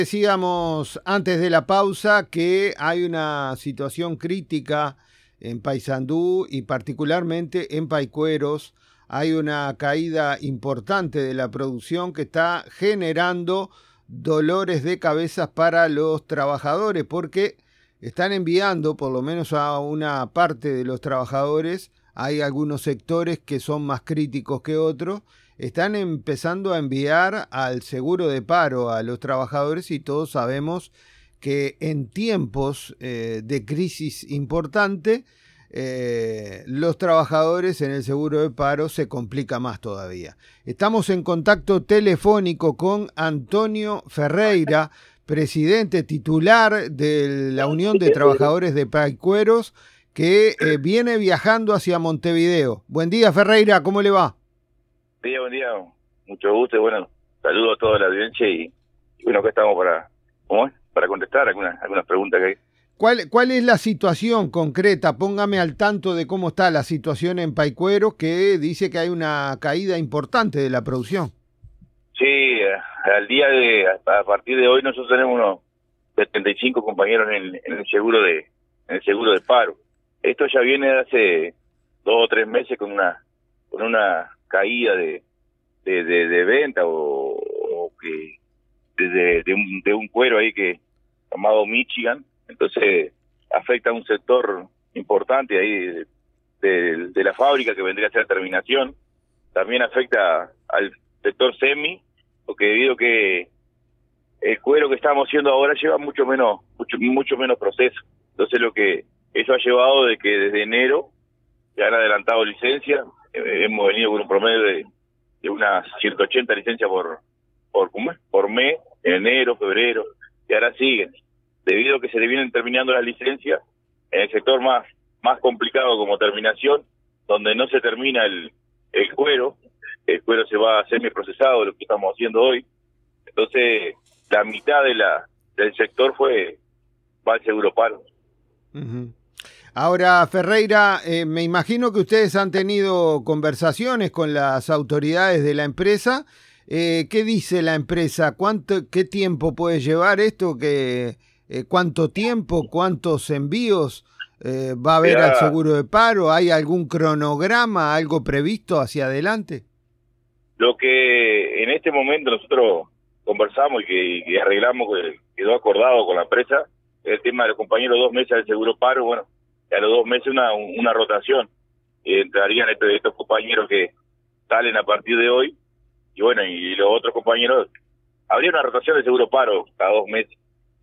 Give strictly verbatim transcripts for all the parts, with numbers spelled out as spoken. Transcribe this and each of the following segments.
Decíamos antes de la pausa que hay una situación crítica en Paysandú y particularmente en Paicueros. Hay una caída importante de la producción que está generando dolores de cabezas para los trabajadores porque están enviando, por lo menos a una parte de los trabajadores, hay algunos sectores que son más críticos que otros, están empezando a enviar al seguro de paro a los trabajadores y todos sabemos que en tiempos eh, de crisis importante, eh, los trabajadores en el seguro de paro se complica más todavía. Estamos en contacto telefónico con Antonio Ferreira, presidente titular de la Unión de Trabajadores de Paicueros, que eh, viene viajando hacia Montevideo. Buen día, Ferreira, ¿cómo le va? Buen día, buen día, mucho gusto y bueno, saludo a toda la audiencia y, y bueno, acá estamos para, ¿cómo es? Para contestar algunas, algunas preguntas que hay. ¿Cuál, ¿Cuál es la situación concreta? Póngame al tanto de cómo está la situación en Paicueros, que dice que hay una caída importante de la producción. Sí, al día de, a partir de hoy nosotros tenemos unos setenta y cinco compañeros en, en el seguro de, en el seguro de paro. Esto ya viene de hace dos o tres meses con una, con una caída de, de, de, de venta o, o que de, de, un, de un cuero ahí que llamado Michigan, entonces afecta a un sector importante ahí de, de, de la fábrica que vendría a ser terminación, también afecta al sector semi, porque debido a que el cuero que estamos haciendo ahora lleva mucho menos, mucho, mucho menos proceso, entonces lo que eso ha llevado de que desde enero se han adelantado licencias. Eh, hemos venido con un promedio de, de unas ciento ochenta licencias por por ¿cómo es? por mes, en enero, febrero, y ahora siguen. Debido a que se le vienen terminando las licencias, en el sector más más complicado como terminación, donde no se termina el, el cuero, el cuero se va a semiprocesado, lo que estamos haciendo hoy, entonces la mitad de la del sector fue va al seguro paro. Uh-huh. Ahora, Ferreira, eh, me imagino que ustedes han tenido conversaciones con las autoridades de la empresa. Eh, ¿Qué dice la empresa? ¿Cuánto, qué tiempo puede llevar esto? ¿Qué, eh, ¿Cuánto tiempo? ¿Cuántos envíos eh, va a haber Mirá, al seguro de paro? ¿Hay algún cronograma, algo previsto hacia adelante? lo que en este momento nosotros conversamos y que, que arreglamos, que quedó acordado con la empresa, el tema de los compañeros dos meses del seguro paro, bueno, a los dos meses una una rotación, y entrarían estos, estos compañeros que salen a partir de hoy, y bueno, y los otros compañeros, habría una rotación de seguro paro cada dos meses.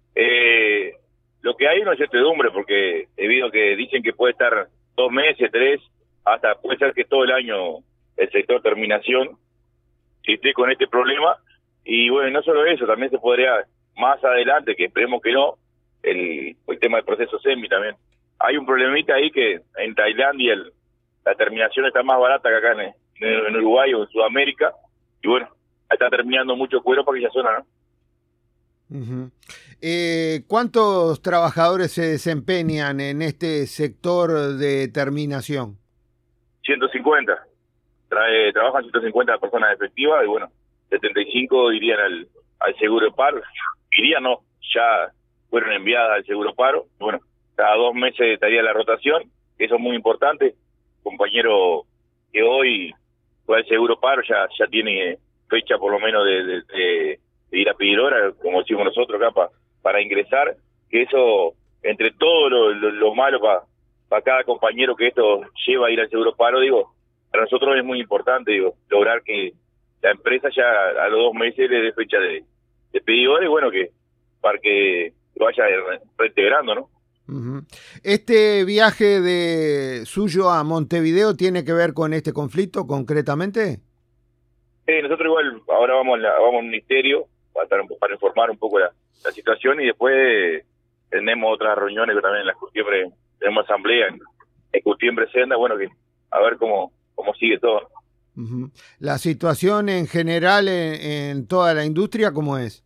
Eh, lo que hay no es certidumbre, porque debido a que dicen que puede estar dos meses, tres, hasta puede ser que todo el año el sector terminación si esté con este problema, y bueno, no solo eso, también se podría más adelante, que esperemos que no, el, el tema del proceso semi también. Hay un problemita ahí que en Tailandia el, la terminación está más barata que acá en, en, en Uruguay o en Sudamérica, y bueno, está terminando mucho cuero para aquella zona, ¿no? Uh-huh. Eh, ¿Cuántos trabajadores se desempeñan en este sector de terminación? ciento cincuenta. Trae, trabajan ciento cincuenta personas efectivas y bueno, setenta y cinco irían al, al seguro de paro. Irían, no, ya fueron enviadas al seguro paro. Bueno, cada dos meses estaría la rotación, eso es muy importante. Compañero que hoy fue al seguro paro ya ya tiene fecha por lo menos de, de, de, de ir a pedir hora, como decimos nosotros acá, pa, para ingresar, que eso, entre todo lo, lo, lo malo para pa cada compañero que esto lleva a ir al seguro paro, digo, para nosotros es muy importante, digo, lograr que la empresa ya a los dos meses le dé fecha de, de pedir hora y bueno, que para que vaya reintegrando, ¿no? Uh-huh. ¿Este viaje de suyo a Montevideo tiene que ver con este conflicto concretamente? Eh, nosotros igual ahora vamos, a la, vamos al ministerio para, para informar un poco la, la situación y después tenemos otras reuniones que también en la Curtiembre tenemos asamblea en, en Curtiembre Senda, bueno, que a ver cómo, cómo sigue todo. Uh-huh. La situación en general en, en toda la industria, ¿cómo es?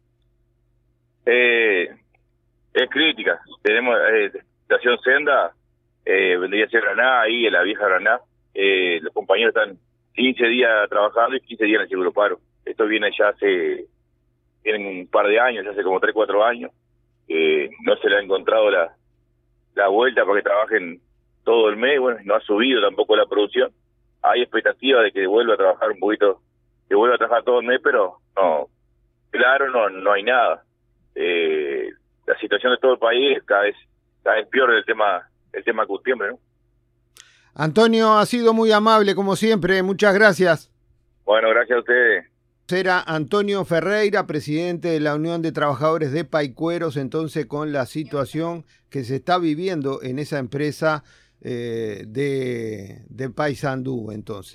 Eh, es crítica. Tenemos eh, estación Senda, eh, vendría a ser Graná, ahí en la vieja Graná. Eh, los compañeros están quince días trabajando y quince días en el seguro paro. Esto viene ya hace tienen un par de años, hace como tres, cuatro años, eh, no se le ha encontrado la, la vuelta para que trabajen todo el mes, bueno, no ha subido tampoco la producción, hay expectativa de que vuelva a trabajar un poquito, que vuelva a trabajar todo el mes, pero no, claro, no, no hay nada. Eh, la situación de todo el país es cada vez, cada vez peor el tema, el tema combustible, ¿no? Antonio, ha sido muy amable como siempre, muchas gracias. Bueno, gracias a ustedes. Era Antonio Ferreira, presidente de la Unión de Trabajadores de Paicueros, entonces con la situación que se está viviendo en esa empresa eh, de, de Paysandú, entonces.